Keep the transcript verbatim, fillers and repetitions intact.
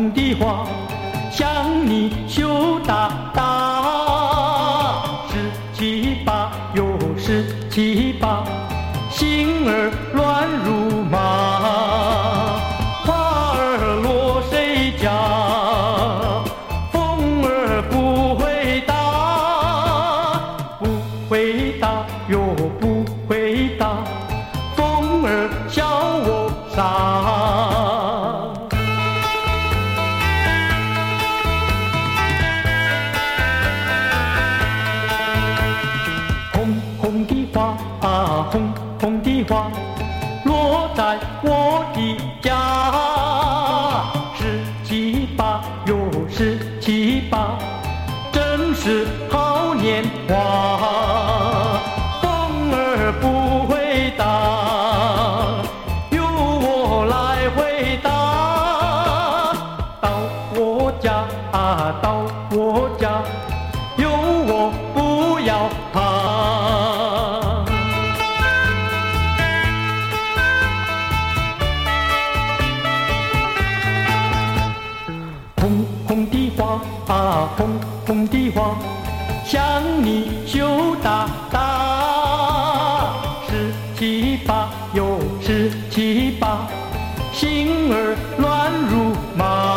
红的花向你羞答答，十七八又十七八，心儿乱如麻。花儿落谁家？风儿不回答，不回答又不回答，风儿笑我傻。红红的花啊，红红的花落在我的家，十七八又十七八，真是好年华。风儿不回答，由我来回答。到我家啊，到我家，由我不要怕。红红的花啊，红红的花向你羞答答，十七八又十七八，心儿乱如麻。